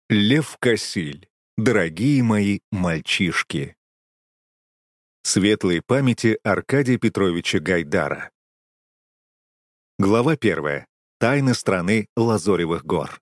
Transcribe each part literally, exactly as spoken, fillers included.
Лев Косиль. Дорогие мои мальчишки. Светлой памяти Аркадия Петровича Гайдара. Глава первая. Тайны страны Лазоревых гор.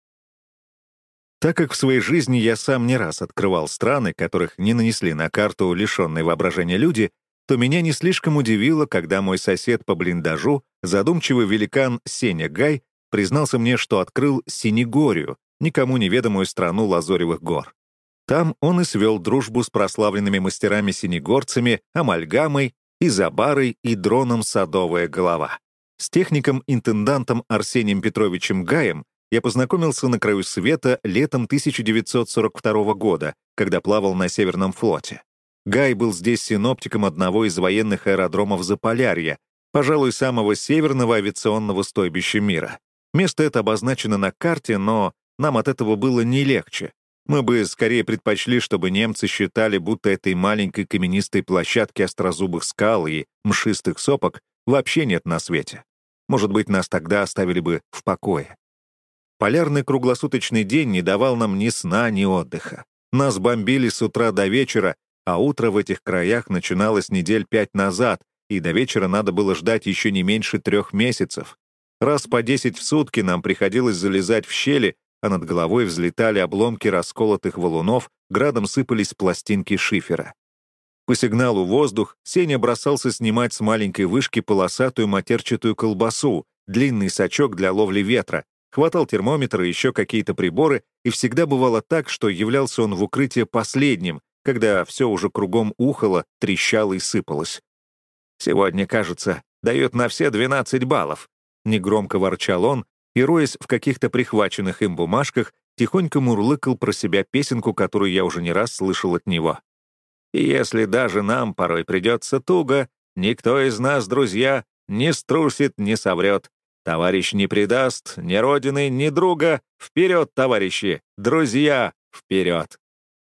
Так как в своей жизни я сам не раз открывал страны, которых не нанесли на карту лишенные воображения люди, то меня не слишком удивило, когда мой сосед по блиндажу, задумчивый великан Сеня Гай, признался мне, что открыл Синегорию, никому неведомую страну Лазоревых гор. Там он и свел дружбу с прославленными мастерами-синегорцами, амальгамой, изобарой и дроном «Садовая голова». С техником-интендантом Арсением Петровичем Гаем я познакомился на краю света летом тысяча девятьсот сорок второго года, когда плавал на Северном флоте. Гай был здесь синоптиком одного из военных аэродромов Заполярья, пожалуй, самого северного авиационного стойбища мира. Место это обозначено на карте, но нам от этого было не легче. Мы бы скорее предпочли, чтобы немцы считали, будто этой маленькой каменистой площадки острозубых скал и мшистых сопок вообще нет на свете. Может быть, нас тогда оставили бы в покое. Полярный круглосуточный день не давал нам ни сна, ни отдыха. Нас бомбили с утра до вечера, а утро в этих краях начиналось недель пять назад, и до вечера надо было ждать еще не меньше трех месяцев. Раз по десять в сутки нам приходилось залезать в щели, а над головой взлетали обломки расколотых валунов, градом сыпались пластинки шифера. По сигналу «воздух» Сеня бросался снимать с маленькой вышки полосатую матерчатую колбасу, длинный сачок для ловли ветра, хватал термометр и еще какие-то приборы, и всегда бывало так, что являлся он в укрытие последним, когда все уже кругом ухало, трещало и сыпалось. «Сегодня, кажется, дают на все двенадцать баллов», — негромко ворчал он, и, роясь в каких-то прихваченных им бумажках, тихонько мурлыкал про себя песенку, которую я уже не раз слышал от него. «И если даже нам порой придется туго, никто из нас, друзья, не струсит, не соврет. Товарищ не предаст ни родины, ни друга. Вперед, товарищи! Друзья, вперед!»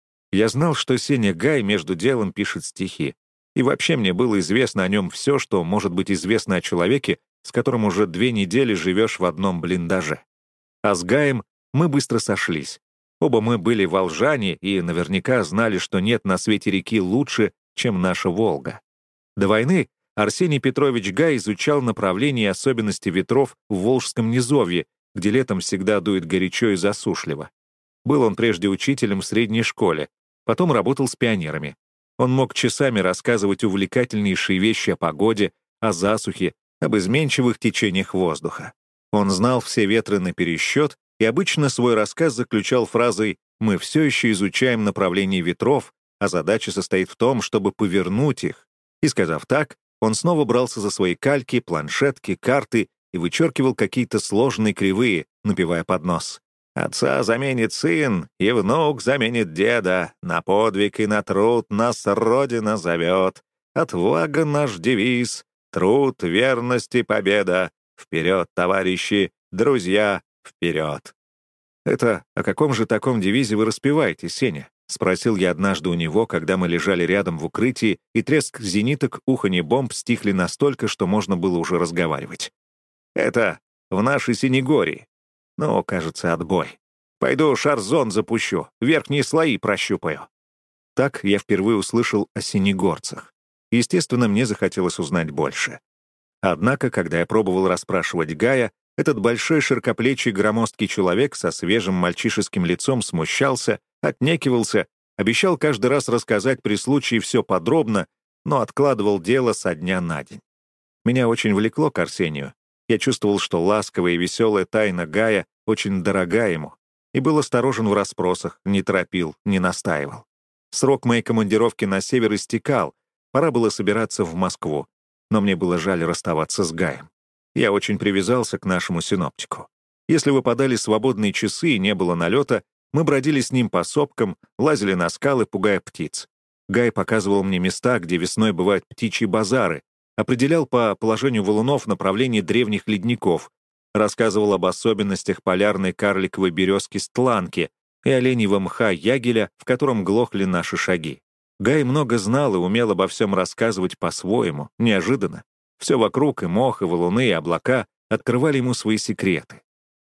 Я знал, что Сеня Гай между делом пишет стихи. И вообще мне было известно о нем все, что может быть известно о человеке, с которым уже две недели живешь в одном блиндаже. А с Гаем мы быстро сошлись. Оба мы были волжане и наверняка знали, что нет на свете реки лучше, чем наша Волга. До войны Арсений Петрович Гай изучал направления и особенности ветров в Волжском низовье, где летом всегда дует горячо и засушливо. Был он прежде учителем в средней школе, потом работал с пионерами. Он мог часами рассказывать увлекательнейшие вещи о погоде, о засухе, об изменчивых течениях воздуха. Он знал все ветры напересчет и обычно свой рассказ заключал фразой «Мы все еще изучаем направление ветров, а задача состоит в том, чтобы повернуть их». И, сказав так, он снова брался за свои кальки, планшетки, карты и вычеркивал какие-то сложные кривые, напевая под нос. «Отца заменит сын, и внук заменит деда, на подвиг и на труд нас Родина зовет. Отвага наш девиз, труд, верность и победа. Вперед, товарищи, друзья, вперед!» «Это о каком же таком девизе вы распеваете, Сеня?» — спросил я однажды у него, когда мы лежали рядом в укрытии, и треск зениток, уханье бомб стихли настолько, что можно было уже разговаривать. «Это в нашей Синегории. Ну, кажется, отбой. Пойду шарзон запущу, верхние слои прощупаю». Так я впервые услышал о синегорцах. Естественно, мне захотелось узнать больше. Однако, когда я пробовал расспрашивать Гая, этот большой широкоплечий громоздкий человек со свежим мальчишеским лицом смущался, отнекивался, обещал каждый раз рассказать при случае все подробно, но откладывал дело со дня на день. Меня очень влекло к Арсению. Я чувствовал, что ласковая и веселая тайна Гая очень дорога ему, и был осторожен в расспросах, не торопил, не настаивал. Срок моей командировки на север истекал, пора было собираться в Москву, но мне было жаль расставаться с Гаем. Я очень привязался к нашему синоптику. Если выпадали свободные часы и не было налета, мы бродили с ним по сопкам, лазили на скалы, пугая птиц. Гай показывал мне места, где весной бывают птичьи базары, определял по положению валунов направление древних ледников, рассказывал об особенностях полярной карликовой березки-стланки и оленьего мха ягеля, в котором глохли наши шаги. Гай много знал и умел обо всем рассказывать по-своему, неожиданно. Все вокруг, и мох, и валуны, и облака, открывали ему свои секреты.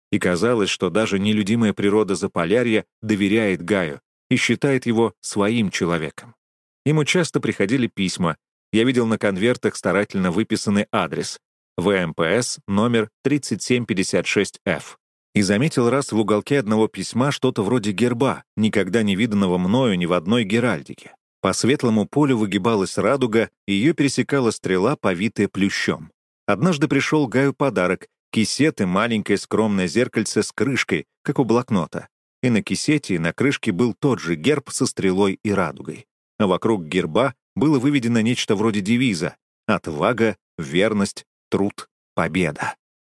И казалось, что даже нелюдимая природа Заполярья доверяет Гаю и считает его своим человеком. Ему часто приходили письма. Я видел на конвертах старательно выписанный адрес — вэ эм пэ эс номер тридцать семь пятьдесят шесть эф. И заметил раз в уголке одного письма что-то вроде герба, никогда не виданного мною ни в одной геральдике. По светлому полю выгибалась радуга, и ее пересекала стрела, повитая плющом. Однажды пришел Гаю подарок — кисет и маленькое скромное зеркальце с крышкой, как у блокнота. И на кисете, и на крышке был тот же герб со стрелой и радугой. А вокруг герба было выведено нечто вроде девиза: «Отвага, верность, труд, победа».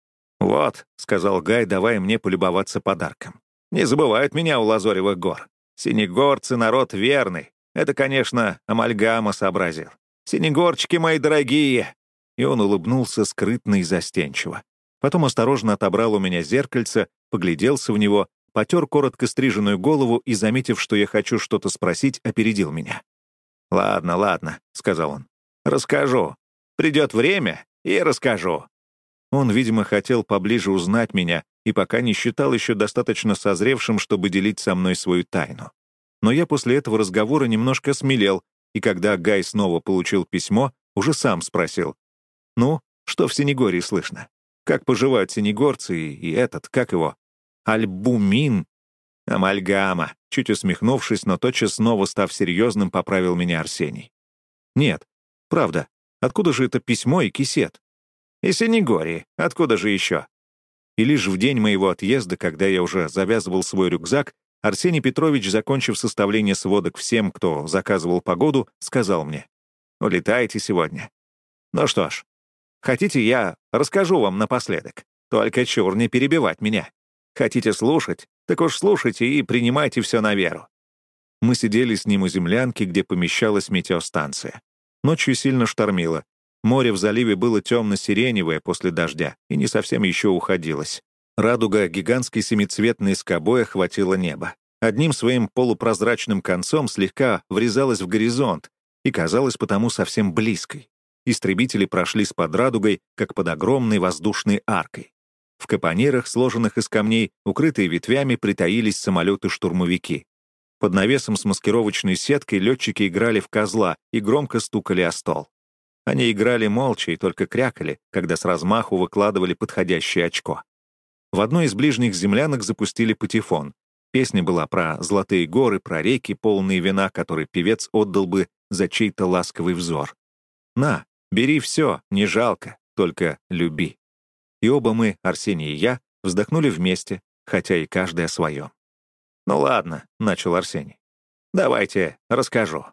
«Вот», — сказал Гай, давая мне полюбоваться подарком. «Не забывают меня у Лазоревых гор. Синегорцы — народ верный. Это, конечно, амальгама сообразил. Синегорчики мои дорогие!» И он улыбнулся скрытно и застенчиво. Потом осторожно отобрал у меня зеркальце, погляделся в него, потер коротко стриженную голову и, заметив, что я хочу что-то спросить, опередил меня. «Ладно, ладно», — сказал он. «Расскажу. Придет время, и расскажу». Он, видимо, хотел поближе узнать меня и пока не считал еще достаточно созревшим, чтобы делить со мной свою тайну. Но я после этого разговора немножко смелел, и когда Гай снова получил письмо, уже сам спросил: «Ну, что в Синегории слышно? Как поживают синегорцы и, и этот, как его? Альбумин?» «Амальгама», — чуть усмехнувшись, но тотчас снова став серьезным, поправил меня Арсений. «Нет, правда, откуда же это письмо и кисет?» «Из Синегории. Откуда же еще?» И лишь в день моего отъезда, когда я уже завязывал свой рюкзак, Арсений Петрович, закончив составление сводок всем, кто заказывал погоду, сказал мне: «Улетаете сегодня. Ну что ж, хотите, я расскажу вам напоследок. Только чур не перебивать меня. Хотите слушать, так уж слушайте и принимайте все на веру». Мы сидели с ним у землянки, где помещалась метеостанция. Ночью сильно штормило. Море в заливе было темно-сиреневое после дождя и не совсем еще уходилось. Радуга гигантской семицветной скобой охватила небо. Одним своим полупрозрачным концом слегка врезалась в горизонт и казалась потому совсем близкой. Истребители прошли под радугой, как под огромной воздушной аркой. В капонирах, сложенных из камней, укрытые ветвями, притаились самолеты-штурмовики. Под навесом с маскировочной сеткой летчики играли в козла и громко стукали о стол. Они играли молча и только крякали, когда с размаху выкладывали подходящее очко. В одной из ближних землянок запустили патефон. Песня была про золотые горы, про реки, полные вина, которые певец отдал бы за чей-то ласковый взор. «На, бери все, не жалко, только люби». И оба мы, Арсений и я, вздохнули вместе, хотя и каждый о своем. «Ну ладно», — начал Арсений. «Давайте расскажу».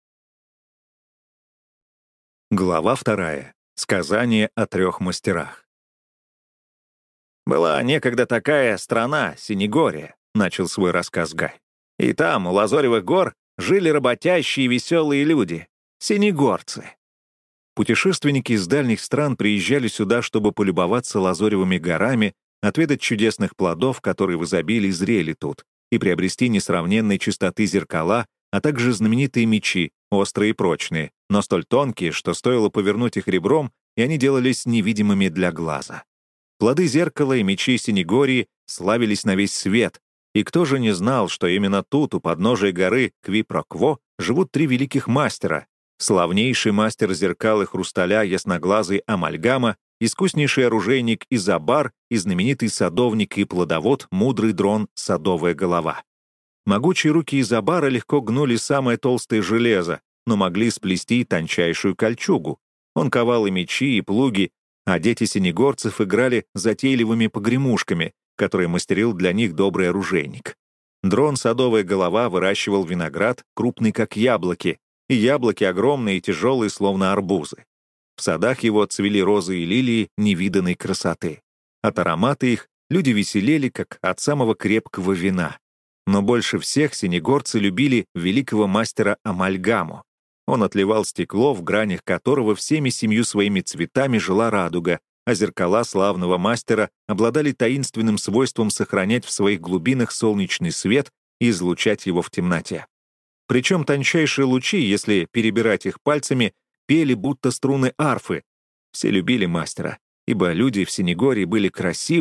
Глава вторая. Сказание о трех мастерах. «Была некогда такая страна, Синегория», — начал свой рассказ Гай. «И там, у Лазоревых гор, жили работящие и веселые люди — синегорцы». Путешественники из дальних стран приезжали сюда, чтобы полюбоваться Лазоревыми горами, отведать чудесных плодов, которые в изобилии зрели тут, и приобрести несравненной чистоты зеркала, а также знаменитые мечи, острые и прочные, но столь тонкие, что стоило повернуть их ребром, и они делались невидимыми для глаза. Плоды зеркала и мечи Синегории славились на весь свет, и кто же не знал, что именно тут, у подножия горы Кви-Про-Кво, живут три великих мастера: славнейший мастер зеркал и хрусталя ясноглазый Амальгама, искуснейший оружейник Изабар и знаменитый садовник и плодовод мудрый дрон Садовая голова. Могучие руки Изабара легко гнули самое толстое железо, но могли сплести тончайшую кольчугу. Он ковал и мечи, и плуги, а дети синегорцев играли затейливыми погремушками, которые мастерил для них добрый оружейник. Дрон Садовая голова выращивал виноград, крупный как яблоки, и яблоки огромные и тяжелые, словно арбузы. В садах его цвели розы и лилии невиданной красоты. От аромата их люди веселели, как от самого крепкого вина. Но больше всех синегорцы любили великого мастера Амальгаму. Он отливал стекло, в гранях которого всеми семью своими цветами жила радуга, а зеркала славного мастера обладали таинственным свойством сохранять в своих глубинах солнечный свет и излучать его в темноте. Причем тончайшие лучи, если перебирать их пальцами, пели будто струны арфы. Все любили мастера, ибо люди в Синегории были красивы,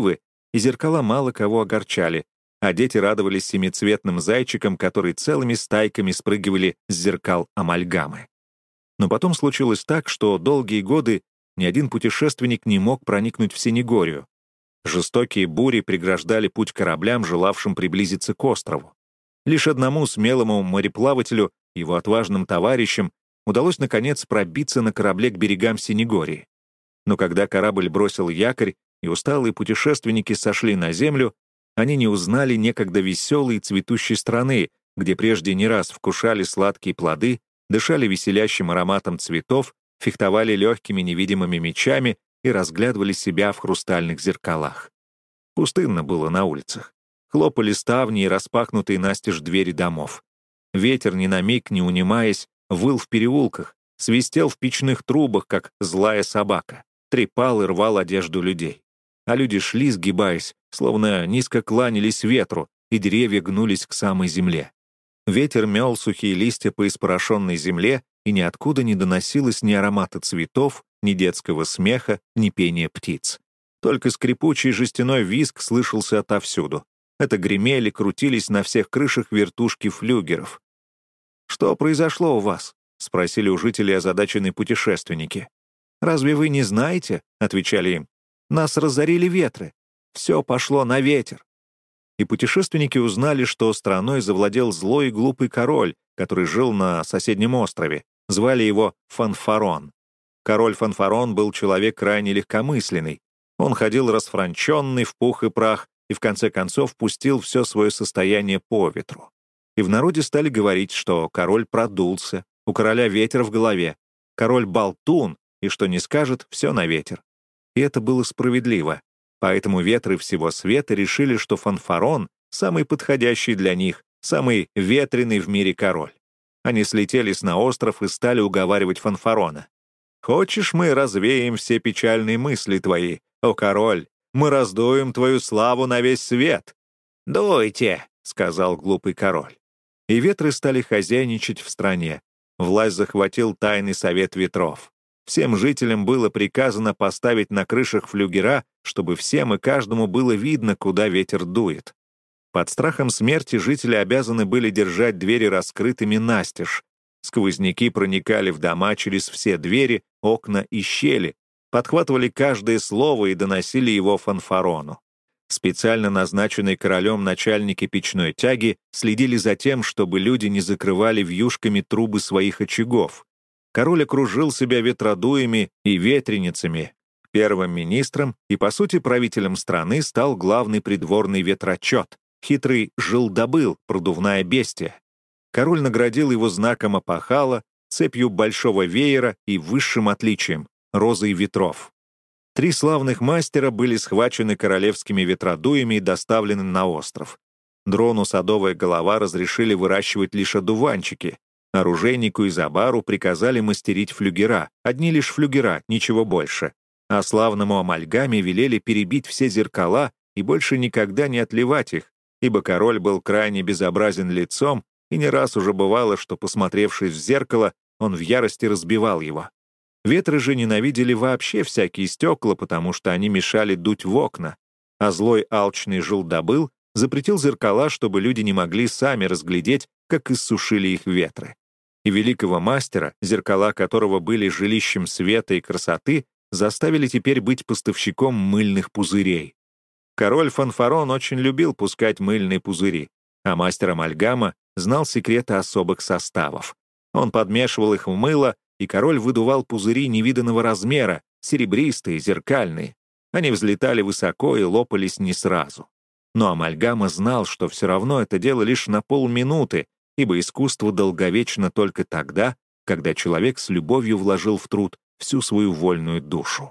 и зеркала мало кого огорчали, а дети радовались семицветным зайчикам, которые целыми стайками спрыгивали с зеркал амальгамы. Но потом случилось так, что долгие годы ни один путешественник не мог проникнуть в Синегорию. Жестокие бури преграждали путь кораблям, желавшим приблизиться к острову. Лишь одному смелому мореплавателю, его отважным товарищам, удалось, наконец, пробиться на корабле к берегам Синегории. Но когда корабль бросил якорь, и усталые путешественники сошли на землю, они не узнали некогда веселой и цветущей страны, где прежде не раз вкушали сладкие плоды, дышали веселящим ароматом цветов, фехтовали легкими невидимыми мечами и разглядывали себя в хрустальных зеркалах. Пустынно было на улицах. Хлопали ставни и распахнутые настежь двери домов. Ветер, ни на миг не унимаясь, выл в переулках, свистел в печных трубах, как злая собака, трепал и рвал одежду людей. А люди шли, сгибаясь, словно низко кланялись ветру, и деревья гнулись к самой земле. Ветер мел сухие листья по испорошенной земле, и ниоткуда не доносилось ни аромата цветов, ни детского смеха, ни пения птиц. Только скрипучий жестяной визг слышался отовсюду. Это гремели, крутились на всех крышах вертушки флюгеров. «Что произошло у вас?» — спросили у жителей озадаченные путешественники. «Разве вы не знаете?» — отвечали им. «Нас разорили ветры. Все пошло на ветер». И путешественники узнали, что страной завладел злой и глупый король, который жил на соседнем острове. Звали его Фанфарон. Король Фанфарон был человек крайне легкомысленный. Он ходил расфранченный в пух и прах и в конце концов пустил все свое состояние по ветру. И в народе стали говорить, что король продулся, у короля ветер в голове, король болтун, и что не скажет, все на ветер. И это было справедливо. Поэтому ветры всего света решили, что Фанфарон — самый подходящий для них, самый ветреный в мире король. Они слетелись на остров и стали уговаривать Фанфарона. «Хочешь, мы развеем все печальные мысли твои, о король? Мы раздуем твою славу на весь свет». «Дуйте», — сказал глупый король. И ветры стали хозяйничать в стране. Власть захватил тайный совет ветров. Всем жителям было приказано поставить на крышах флюгера, чтобы всем и каждому было видно, куда ветер дует. Под страхом смерти жители обязаны были держать двери раскрытыми настежь. Сквозняки проникали в дома через все двери, окна и щели, подхватывали каждое слово и доносили его Фанфарону. Специально назначенные королем начальники печной тяги следили за тем, чтобы люди не закрывали вьюшками трубы своих очагов. Король окружил себя ветродуями и ветреницами. Первым министром и, по сути, правителем страны стал главный придворный ветрочет, хитрый жилдобыл, продувная бестия. Король наградил его знаком опахала, цепью большого веера и высшим отличием — розой ветров. Три славных мастера были схвачены королевскими ветродуями и доставлены на остров. Дрону садовая голова разрешили выращивать лишь одуванчики. Оружейнику и Забару приказали мастерить флюгера, одни лишь флюгера, ничего больше. А славному амальгаме велели перебить все зеркала и больше никогда не отливать их, ибо король был крайне безобразен лицом, и не раз уже бывало, что, посмотревшись в зеркало, он в ярости разбивал его. Ветры же ненавидели вообще всякие стекла, потому что они мешали дуть в окна, а злой алчный жилдобыл запретил зеркала, чтобы люди не могли сами разглядеть, как иссушили их ветры. И великого мастера, зеркала которого были жилищем света и красоты, заставили теперь быть поставщиком мыльных пузырей. Король Фанфарон очень любил пускать мыльные пузыри, а мастер амальгама знал секреты особых составов. Он подмешивал их в мыло, и король выдувал пузыри невиданного размера, серебристые, зеркальные. Они взлетали высоко и лопались не сразу. Но амальгама знал, что все равно это дело лишь на полминуты, ибо искусство долговечно только тогда, когда человек с любовью вложил в труд всю свою вольную душу.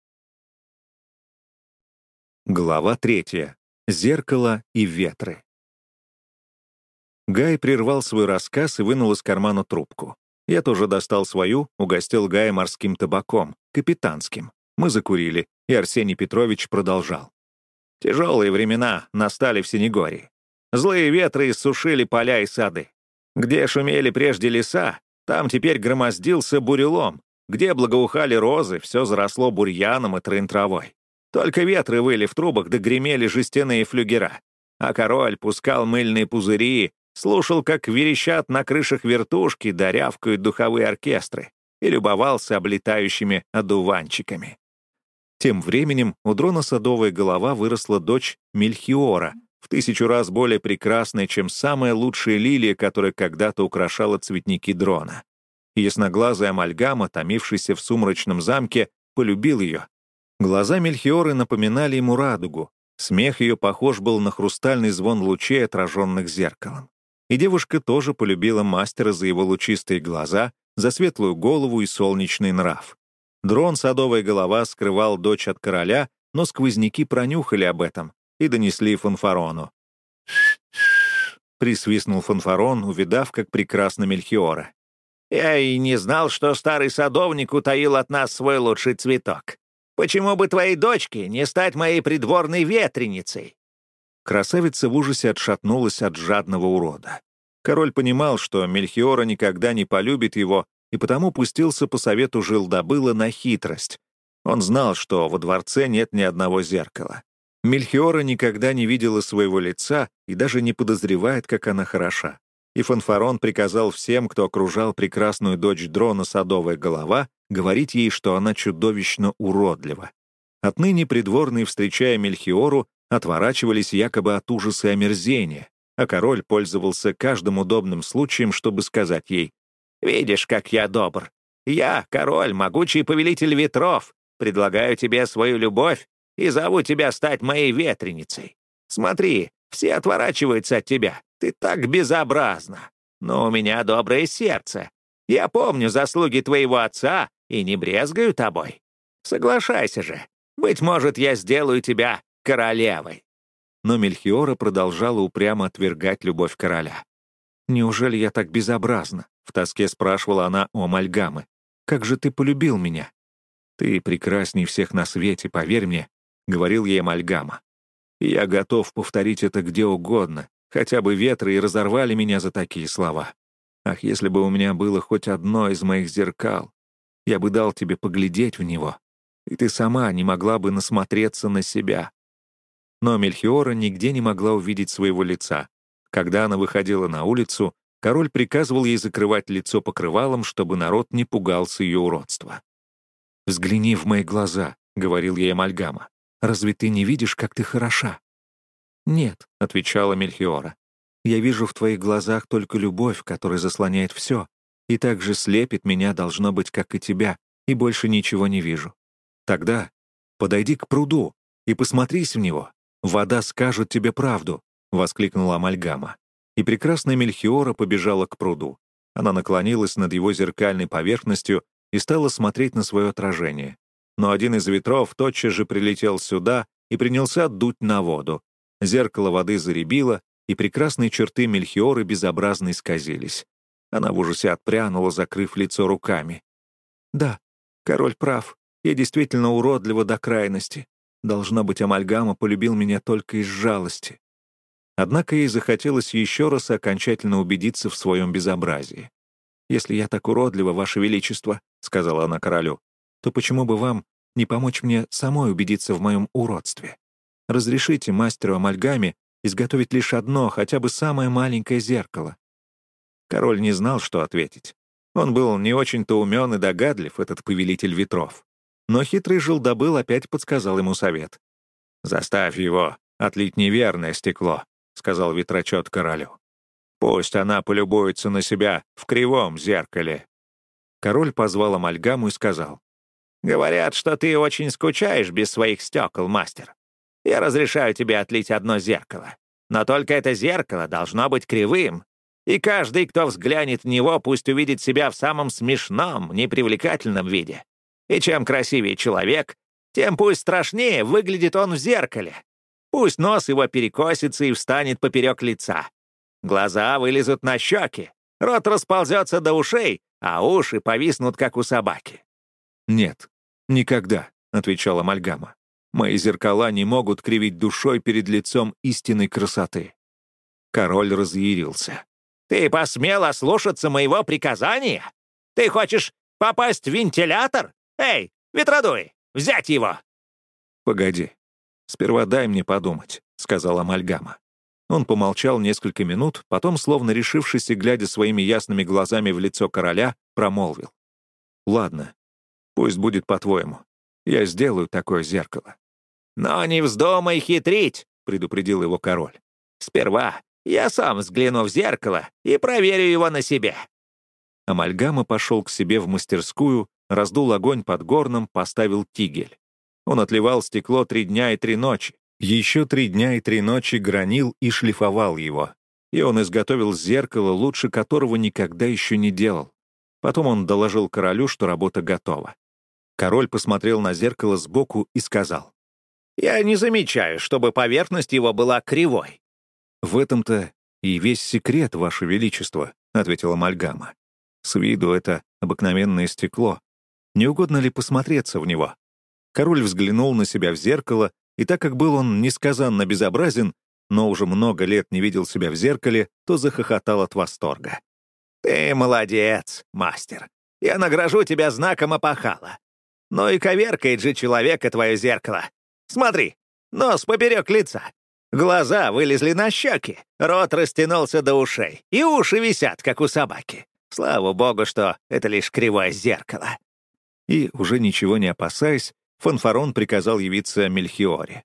Глава третья. Зеркало и ветры. Гай прервал свой рассказ и вынул из кармана трубку. Я тоже достал свою, угостил Гая морским табаком, капитанским. Мы закурили, и Арсений Петрович продолжал. Тяжелые времена настали в Синегории. Злые ветры иссушили поля и сады. Где шумели прежде леса, там теперь громоздился бурелом. Где благоухали розы, все заросло бурьяном и трын-травой. Только ветры выли в трубах, да гремели жестяные флюгера. А король пускал мыльные пузыри, слушал, как верещат на крышах вертушки, да рявкают духовые оркестры, и любовался облетающими одуванчиками. Тем временем у дрона Садовая голова выросла дочь Мельхиора, в тысячу раз более прекрасная, чем самая лучшая лилия, которая когда-то украшала цветники дрона. И ясноглазая Амальгама, томившийся в сумрачном замке, полюбил ее. Глаза Мельхиоры напоминали ему радугу, смех ее похож был на хрустальный звон лучей, отраженных зеркалом. И девушка тоже полюбила мастера за его лучистые глаза, за светлую голову и солнечный нрав. Дрон Садовая голова скрывал дочь от короля, но сквозняки пронюхали об этом и донесли Фанфарону. Присвистнул Фанфарон, увидав, как прекрасна Мельхиора. «Я и не знал, что старый садовник утаил от нас свой лучший цветок. Почему бы твоей дочке не стать моей придворной ветреницей?» Красавица в ужасе отшатнулась от жадного урода. Король понимал, что Мельхиора никогда не полюбит его, и потому пустился по совету жил-добыла на хитрость. Он знал, что во дворце нет ни одного зеркала. Мельхиора никогда не видела своего лица и даже не подозревает, как она хороша. И Фанфарон приказал всем, кто окружал прекрасную дочь дрона Садовая голова, говорить ей, что она чудовищно уродлива. Отныне придворные, встречая Мельхиору, отворачивались якобы от ужаса и омерзения, а король пользовался каждым удобным случаем, чтобы сказать ей: «Видишь, как я добр. Я, король, могучий повелитель ветров, предлагаю тебе свою любовь и зову тебя стать моей ветреницей. Смотри, все отворачиваются от тебя. Ты так безобразна. Но у меня доброе сердце. Я помню заслуги твоего отца и не брезгаю тобой. Соглашайся же. Быть может, я сделаю тебя королевой». Но Мельхиора продолжала упрямо отвергать любовь короля. «Неужели я так безобразна?» — в тоске спрашивала она у Амальгамы. «Как же ты полюбил меня?» «Ты прекрасней всех на свете, поверь мне», — говорил ей Амальгама. «И я готов повторить это где угодно, хотя бы ветры и разорвали меня за такие слова. Ах, если бы у меня было хоть одно из моих зеркал, я бы дал тебе поглядеть в него, и ты сама не могла бы насмотреться на себя». Но Мельхиора нигде не могла увидеть своего лица. Когда она выходила на улицу, король приказывал ей закрывать лицо покрывалом, чтобы народ не пугался ее уродства. «Взгляни в мои глаза», — говорил ей Амальгама. «Разве ты не видишь, как ты хороша?» «Нет», — отвечала Мельхиора. «Я вижу в твоих глазах только любовь, которая заслоняет все, и так же слепит меня, должно быть, как и тебя, и больше ничего не вижу. Тогда подойди к пруду и посмотрись в него. Вода скажет тебе правду», — воскликнула Амальгама. И прекрасная Мельхиора побежала к пруду. Она наклонилась над его зеркальной поверхностью и стала смотреть на свое отражение. Но один из ветров тотчас же прилетел сюда и принялся дуть на воду. Зеркало воды заребило, и прекрасные черты Мельхиоры безобразно исказились. Она в ужасе отпрянула, закрыв лицо руками. «Да, король прав. Я действительно уродлива до крайности. Должно быть, Амальгама полюбил меня только из жалости». Однако ей захотелось еще раз окончательно убедиться в своем безобразии. «Если я так уродлива, Ваше Величество, — сказала она королю, — то почему бы вам не помочь мне самой убедиться в моем уродстве? Разрешите мастеру Амальгаме изготовить лишь одно, хотя бы самое маленькое зеркало». Король не знал, что ответить. Он был не очень-то умен и догадлив, этот повелитель ветров. Но хитрый жил-добыл опять подсказал ему совет. «Заставь его отлить неверное стекло», — сказал ветрочет королю. «Пусть она полюбуется на себя в кривом зеркале». Король позвал Амальгаму и сказал: «Говорят, что ты очень скучаешь без своих стекол, мастер. Я разрешаю тебе отлить одно зеркало. Но только это зеркало должно быть кривым, и каждый, кто взглянет в него, пусть увидит себя в самом смешном, непривлекательном виде. И чем красивее человек, тем пусть страшнее выглядит он в зеркале. Пусть нос его перекосится и встанет поперек лица. Глаза вылезут на щеки, рот расползется до ушей, а уши повиснут, как у собаки». «Нет, никогда», — отвечала Амальгама. «Мои зеркала не могут кривить душой перед лицом истинной красоты». Король разъярился. «Ты посмел ослушаться моего приказания? Ты хочешь попасть в вентилятор? Эй, ветродуй, взять его!» «Погоди. Сперва дай мне подумать», — сказал Амальгама. Он помолчал несколько минут, потом, словно решившись и глядя своими ясными глазами в лицо короля, промолвил. «Ладно, пусть будет по-твоему. Я сделаю такое зеркало». «Но не вздумай хитрить», — предупредил его король. «Сперва я сам взгляну в зеркало и проверю его на себе». Амальгама пошел к себе в мастерскую, раздул огонь под горном, поставил тигель. Он отливал стекло три дня и три ночи. Еще три дня и три ночи гранил и шлифовал его. И он изготовил зеркало, лучше которого никогда еще не делал. Потом он доложил королю, что работа готова. Король посмотрел на зеркало сбоку и сказал: «Я не замечаю, чтобы поверхность его была кривой». «В этом-то и весь секрет, Ваше Величество», — ответила Амальгама. «С виду это обыкновенное стекло. Не угодно ли посмотреться в него?» Король взглянул на себя в зеркало, и так как был он несказанно безобразен, но уже много лет не видел себя в зеркале, то захохотал от восторга. «Ты молодец, мастер. Я награжу тебя знаком опахала. Но и коверкает же человека твое зеркало. Смотри, нос поперек лица. Глаза вылезли на щеки, рот растянулся до ушей, и уши висят, как у собаки. Слава богу, что это лишь кривое зеркало». И, уже ничего не опасаясь, Фанфарон приказал явиться Мельхиоре.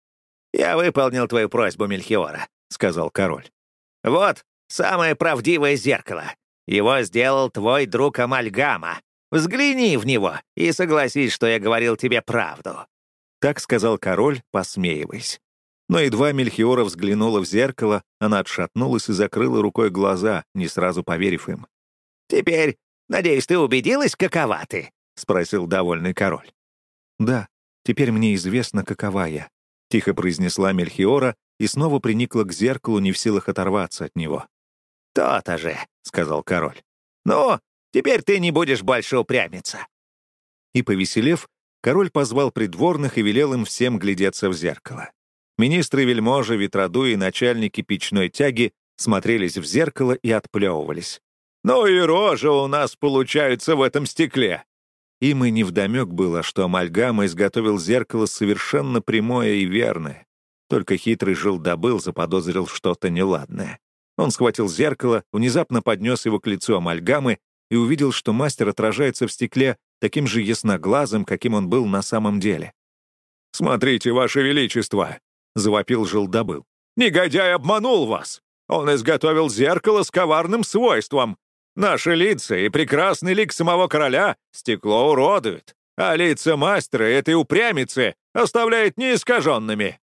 «Я выполнил твою просьбу, Мельхиора», — сказал король. «Вот самое правдивое зеркало. Его сделал твой друг Амальгама. Взгляни в него и согласись, что я говорил тебе правду». Так сказал король, посмеиваясь. Но едва Мельхиора взглянула в зеркало, она отшатнулась и закрыла рукой глаза, не сразу поверив им. «Теперь, надеюсь, ты убедилась, какова ты?» — спросил довольный король. «Да, теперь мне известно, какова я», — тихо произнесла Мельхиора и снова приникла к зеркалу, не в силах оторваться от него. «То-то же», — сказал король. «Ну, теперь ты не будешь больше упрямиться». И, повеселев, король позвал придворных и велел им всем глядеться в зеркало. Министры, вельможи, ветродуи и начальники печной тяги смотрелись в зеркало и отплевывались. «Ну и рожи у нас получаются в этом стекле!» Им и невдомек было, что Амальгама изготовил зеркало совершенно прямое и верное. Только хитрый жил-добыл заподозрил что-то неладное. Он схватил зеркало, внезапно поднес его к лицу Амальгамы и увидел, что мастер отражается в стекле таким же ясноглазым, каким он был на самом деле. «Смотрите, Ваше Величество!» — завопил жил-добыл. «Негодяй обманул вас! Он изготовил зеркало с коварным свойством. Наши лица и прекрасный лик самого короля стекло уродует, а лица мастера этой упрямицы оставляет неискаженными».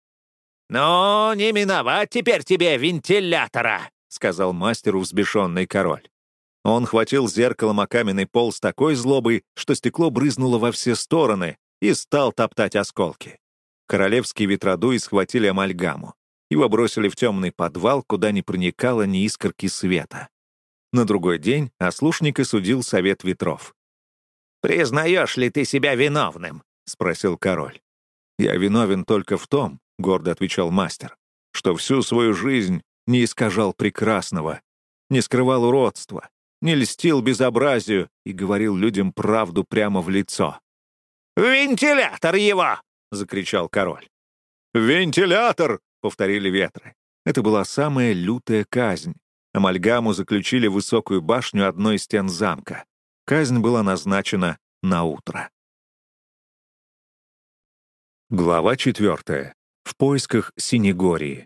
«Ну, не миновать теперь тебе вентилятора», — сказал мастеру взбешенный король. Он хватил зеркалом о каменный пол с такой злобой, что стекло брызнуло во все стороны и стал топтать осколки. Королевские ветродуи схватили Амальгаму. Его бросили в темный подвал, куда не проникало ни искорки света. На другой день ослушника судил совет ветров. «Признаешь ли ты себя виновным?» — спросил король. «Я виновен только в том, — гордо отвечал мастер, — что всю свою жизнь не искажал прекрасного, не скрывал уродства, не льстил безобразию и говорил людям правду прямо в лицо». «Вентилятор его!» — закричал король. «Вентилятор!» — повторили ветры. Это была самая лютая казнь. Амальгаму заключили в высокую башню одной из стен замка. Казнь была назначена на утро. Глава четвертая. В поисках Синегории.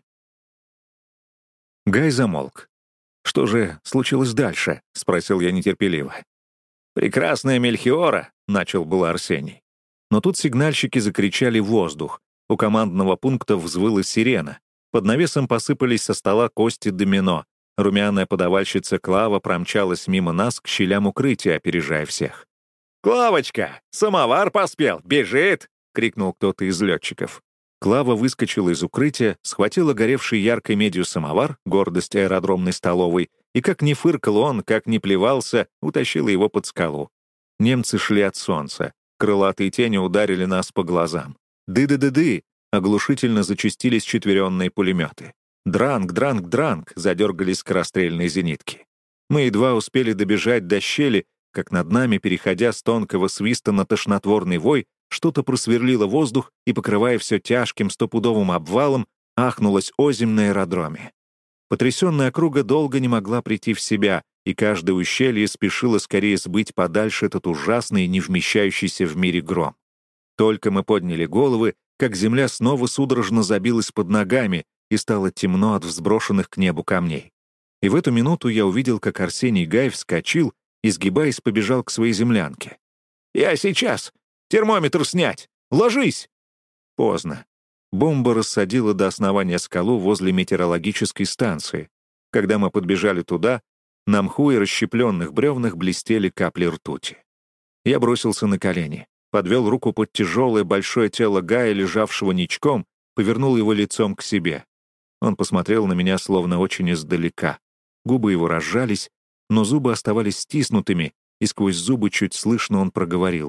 Гай замолк. «Что же случилось дальше?» — спросил я нетерпеливо. «Прекрасная Мельхиора», — начал был Арсений. Но тут сигнальщики закричали в воздух. У командного пункта взвыла сирена. Под навесом посыпались со стола кости домино. Румяная подавальщица Клава промчалась мимо нас к щелям укрытия, опережая всех. «Клавочка, самовар поспел, бежит!» — крикнул кто-то из летчиков. Клава выскочила из укрытия, схватила горевший яркой медью самовар, гордость аэродромной столовой, и как ни фыркал он, как ни плевался, утащила его под скалу. Немцы шли от солнца. Крылатые тени ударили нас по глазам. «Ды-ды-ды-ды!» — оглушительно зачастились четверенные пулеметы. «Дранг, дранг, дранг!» — задергались скорострельные зенитки. Мы едва успели добежать до щели, как над нами, переходя с тонкого свиста на тошнотворный вой, что-то просверлило воздух и, покрывая все тяжким стопудовым обвалом, ахнулось озимь на аэродроме. Потрясенная округа долго не могла прийти в себя, и каждое ущелье спешило скорее сбыть подальше этот ужасный, не вмещающийся в мире гром. Только мы подняли головы, как земля снова судорожно забилась под ногами, и стало темно от взброшенных к небу камней. И в эту минуту я увидел, как Арсений Гай вскочил и, сгибаясь, побежал к своей землянке. «Я сейчас! Термометр снять! Ложись!» Поздно. Бомба рассадила до основания скалу возле метеорологической станции. Когда мы подбежали туда, на мху и расщепленных бревнах блестели капли ртути. Я бросился на колени, подвел руку под тяжелое большое тело Гая, лежавшего ничком, повернул его лицом к себе. Он посмотрел на меня словно очень издалека. Губы его разжались, но зубы оставались стиснутыми, и сквозь зубы чуть слышно он проговорил.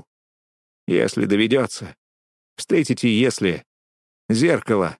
«Если доведется, встретите, если... зеркало».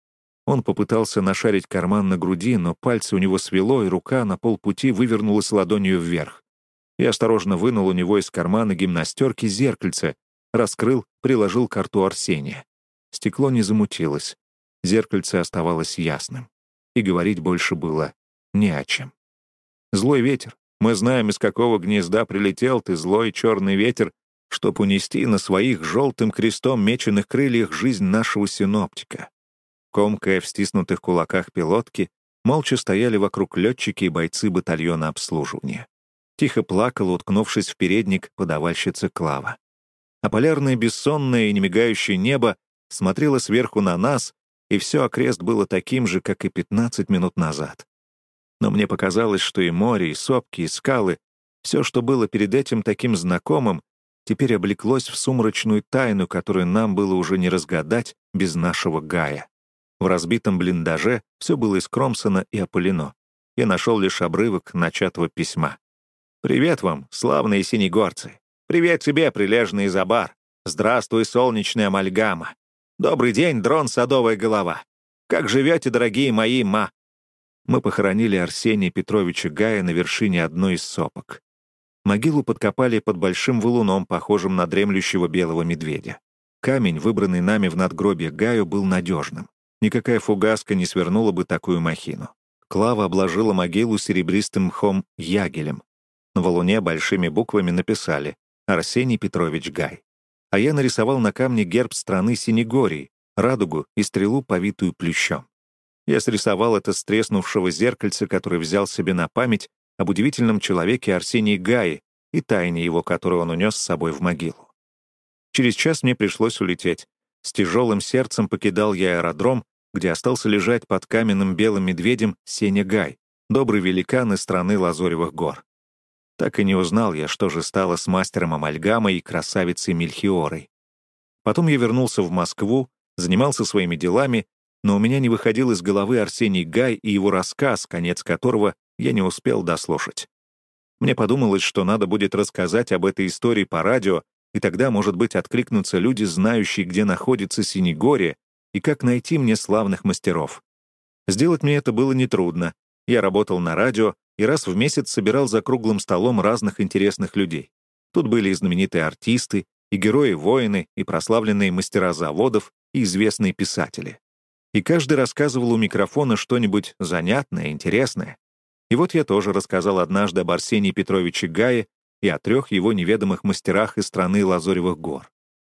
Он попытался нашарить карман на груди, но пальцы у него свело, и рука на полпути вывернулась ладонью вверх. Я осторожно вынул у него из кармана гимнастерки зеркальце, раскрыл, приложил к рту Арсения. Стекло не замутилось. Зеркальце оставалось ясным. И говорить больше было не о чем. «Злой ветер. Мы знаем, из какого гнезда прилетел ты, злой черный ветер, чтоб унести на своих желтым крестом меченых крыльях жизнь нашего синоптика». Комкая в стиснутых кулаках пилотки, молча стояли вокруг летчики и бойцы батальона обслуживания. Тихо плакала, уткнувшись в передник, подавальщица Клава. А полярное бессонное и немигающее небо смотрело сверху на нас, и все окрест было таким же, как и пятнадцать минут назад. Но мне показалось, что и море, и сопки, и скалы, все, что было перед этим таким знакомым, теперь облеклось в сумрачную тайну, которую нам было уже не разгадать без нашего Гая. В разбитом блиндаже все было искромсано и опылено. Я нашел лишь обрывок начатого письма. «Привет вам, славные синегорцы! Привет тебе, прилежный Забар! Здравствуй, солнечная амальгама! Добрый день, дрон Садовая голова! Как живете, дорогие мои ма?» Мы похоронили Арсения Петровича Гая на вершине одной из сопок. Могилу подкопали под большим валуном, похожим на дремлющего белого медведя. Камень, выбранный нами в надгробье Гаю, был надежным. Никакая фугаска не свернула бы такую махину. Клава обложила могилу серебристым мхом ягелем. На валуне большими буквами написали «Арсений Петрович Гай». А я нарисовал на камне герб страны Синегории, радугу и стрелу, повитую плющом. Я срисовал это с треснувшего зеркальца, который взял себе на память об удивительном человеке Арсении Гае и тайне его, которую он унес с собой в могилу. Через час мне пришлось улететь. С тяжелым сердцем покидал я аэродром, где остался лежать под каменным белым медведем Сеня Гай, добрый великан из страны Лазоревых гор. Так и не узнал я, что же стало с мастером амальгамой и красавицей Мельхиорой. Потом я вернулся в Москву, занимался своими делами, но у меня не выходил из головы Арсений Гай и его рассказ, конец которого я не успел дослушать. Мне подумалось, что надо будет рассказать об этой истории по радио, и тогда, может быть, откликнутся люди, знающие, где находится Синегория, и как найти мне славных мастеров. Сделать мне это было нетрудно. Я работал на радио и раз в месяц собирал за круглым столом разных интересных людей. Тут были и знаменитые артисты, и герои-воины, и прославленные мастера заводов, и известные писатели. И каждый рассказывал у микрофона что-нибудь занятное, интересное. И вот я тоже рассказал однажды об Арсении Петровиче Гае и о трех его неведомых мастерах из страны Лазоревых гор.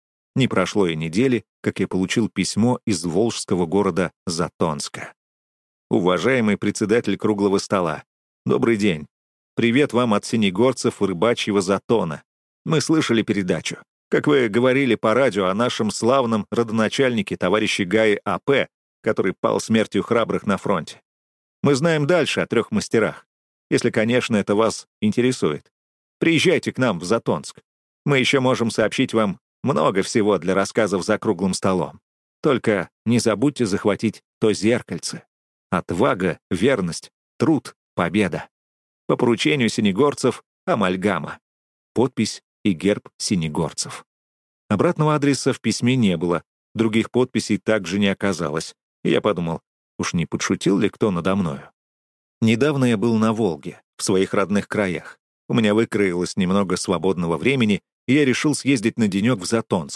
Не прошло и недели, как я получил письмо из волжского города Затонска. «Уважаемый председатель круглого стола, добрый день. Привет вам от синегорцев рыбачьего Затона. Мы слышали передачу. Как вы говорили по радио о нашем славном родоначальнике, товарище Гае А П, который пал смертью храбрых на фронте. Мы знаем дальше о трех мастерах, если, конечно, это вас интересует. Приезжайте к нам в Затонск. Мы еще можем сообщить вам много всего для рассказов за круглым столом. Только не забудьте захватить то зеркальце. Отвага, верность, труд, победа. По поручению синегорцев амальгама. Подпись и герб синегорцев». Обратного адреса в письме не было, других подписей также не оказалось. И я подумал, уж не подшутил ли кто надо мною? Недавно я был на Волге, в своих родных краях. У меня выкроилось немного свободного времени, и я решил съездить на денек в Затонск.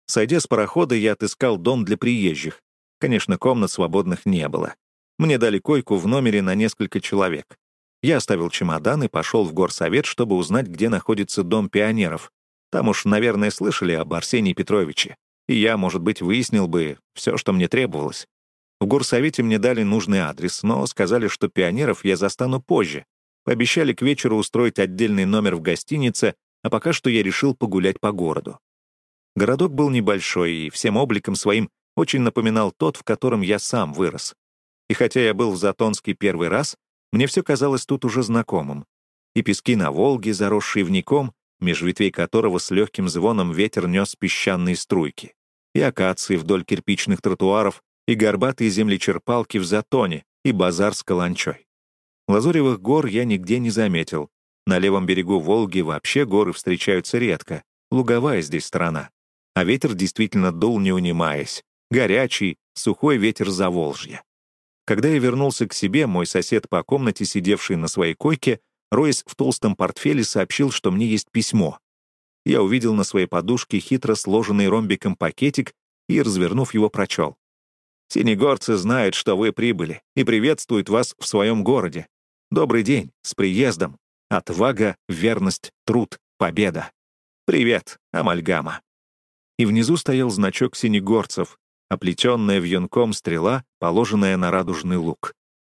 Сойдя с парохода, я отыскал дом для приезжих. Конечно, комнат свободных не было. Мне дали койку в номере на несколько человек. Я оставил чемодан и пошел в горсовет, чтобы узнать, где находится дом пионеров. Там уж, наверное, слышали об Арсении Петровиче. И я, может быть, выяснил бы все, что мне требовалось. В горсовете мне дали нужный адрес, но сказали, что пионеров я застану позже. Пообещали к вечеру устроить отдельный номер в гостинице, а пока что я решил погулять по городу. Городок был небольшой и всем обликом своим очень напоминал тот, в котором я сам вырос. И хотя я был в Затонске первый раз, мне все казалось тут уже знакомым. И пески на Волге, заросшие вником, меж ветвей которого с легким звоном ветер нес песчаные струйки, и акации вдоль кирпичных тротуаров, и горбатые землечерпалки в Затоне, и базар с каланчой. Лазоревых гор я нигде не заметил. На левом берегу Волги вообще горы встречаются редко, луговая здесь страна. А ветер действительно дул, не унимаясь. Горячий, сухой ветер Заволжья. Когда я вернулся к себе, мой сосед по комнате, сидевший на своей койке, роясь в толстом портфеле, сообщил, что мне есть письмо. Я увидел на своей подушке хитро сложенный ромбиком пакетик и, развернув его, прочел. «Синегорцы знают, что вы прибыли, и приветствуют вас в своем городе. Добрый день, с приездом. Отвага, верность, труд, победа. Привет, амальгама». И внизу стоял значок синегорцев, оплетенная вьюнком стрела, положенная на радужный лук.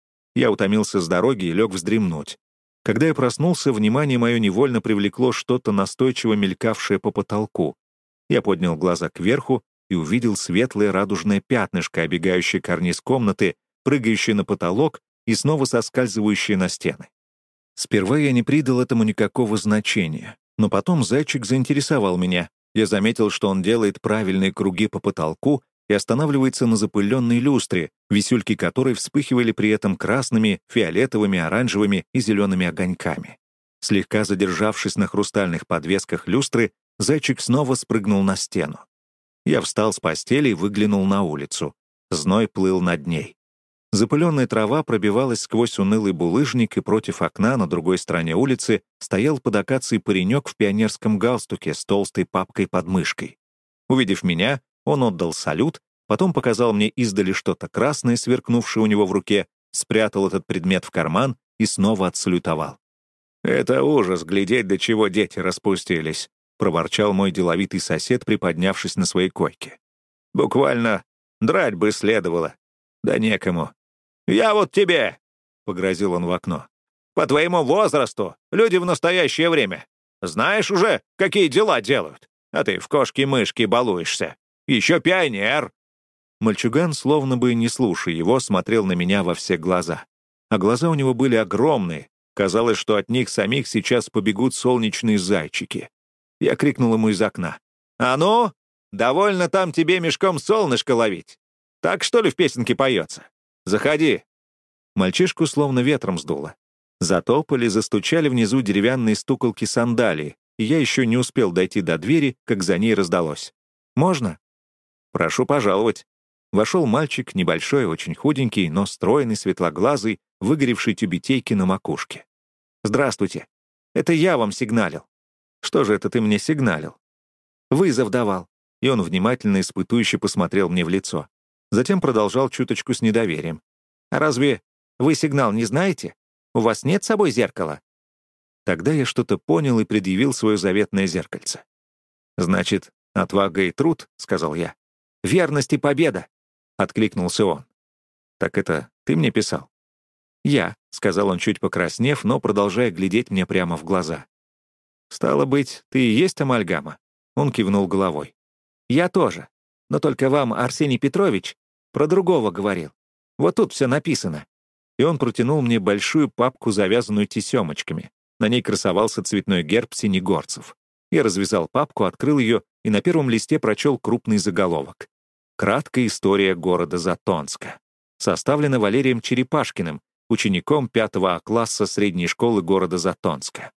Я утомился с дороги и лег вздремнуть. Когда я проснулся, внимание мое невольно привлекло что-то настойчиво мелькавшее по потолку. Я поднял глаза кверху и увидел светлое радужное пятнышко, обегающее карниз комнаты, прыгающее на потолок и снова соскальзывающее на стены. Сперва я не придал этому никакого значения, но потом зайчик заинтересовал меня. Я заметил, что он делает правильные круги по потолку и останавливается на запыленной люстре, висюльки которой вспыхивали при этом красными, фиолетовыми, оранжевыми и зелеными огоньками. Слегка задержавшись на хрустальных подвесках люстры, зайчик снова спрыгнул на стену. Я встал с постели и выглянул на улицу. Зной плыл над ней. Запыленная трава пробивалась сквозь унылый булыжник, и против окна на другой стороне улицы стоял под акацией паренек в пионерском галстуке с толстой папкой под мышкой. Увидев меня, он отдал салют, потом показал мне издали что-то красное, сверкнувшее у него в руке, спрятал этот предмет в карман и снова отсалютовал. «Это ужас, глядеть, до чего дети распустились», — проворчал мой деловитый сосед, приподнявшись на своей койке. «Буквально драть бы следовало. Да некому. Я вот тебе», — погрозил он в окно. «По твоему возрасту люди в настоящее время. Знаешь уже, какие дела делают, а ты в кошки-мышки балуешься. Еще пионер!» Мальчуган, словно бы не слушая его, смотрел на меня во все глаза. А глаза у него были огромные. Казалось, что от них самих сейчас побегут солнечные зайчики. Я крикнул ему из окна. «А ну, довольно там тебе мешком солнышко ловить. Так что ли в песенке поется? Заходи!» Мальчишку словно ветром сдуло. Затопали, застучали внизу деревянные стуколки сандалии, и я еще не успел дойти до двери, как за ней раздалось. «Можно?» «Прошу пожаловать». Вошел мальчик, небольшой, очень худенький, но стройный, светлоглазый, выгоревший тюбетейки на макушке. «Здравствуйте. Это я вам сигналил». «Что же это ты мне сигналил?» «Вызов давал». И он внимательно испытующе посмотрел мне в лицо. Затем продолжал чуточку с недоверием. «А разве вы сигнал не знаете? У вас нет с собой зеркала?» Тогда я что-то понял и предъявил свое заветное зеркальце. «Значит, отвага и труд», — сказал я. «Верность и победа», — откликнулся он. «Так это ты мне писал?» «Я», — сказал он, чуть покраснев, но продолжая глядеть мне прямо в глаза. «Стало быть, ты и есть амальгама?» Он кивнул головой. «Я тоже. Но только вам Арсений Петрович про другого говорил. Вот тут все написано». И он протянул мне большую папку, завязанную тесемочками. На ней красовался цветной герб синегорцев. Я развязал папку, открыл ее и на первом листе прочел крупный заголовок. «Краткая история города Затонска». Составлена Валерием Черепашкиным, учеником пятого А класса средней школы города Затонска.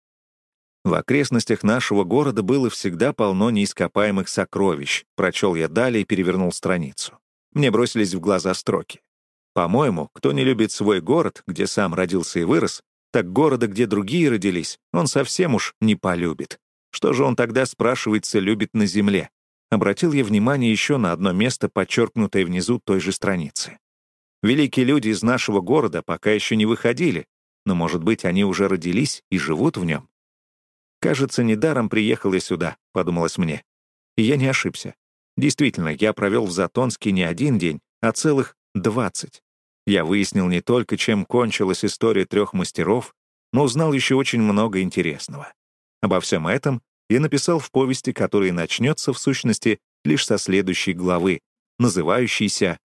В окрестностях нашего города было всегда полно неископаемых сокровищ. Прочел я далее и перевернул страницу. Мне бросились в глаза строки. По-моему, кто не любит свой город, где сам родился и вырос, так города, где другие родились, он совсем уж не полюбит. Что же он тогда, спрашивается, любит на земле? обратил я внимание еще на одно место, подчеркнутое внизу той же страницы. Великие люди из нашего города пока еще не выходили, но, может быть, они уже родились и живут в нем. «Кажется, недаром приехал я сюда», — подумалось мне. И я не ошибся. Действительно, я провел в Затонске не один день, а целых двадцать. Я выяснил не только, чем кончилась история трех мастеров, но узнал еще очень много интересного. Обо всем этом я написал в повести, которая начнется, в сущности, лишь со следующей главы, называющейся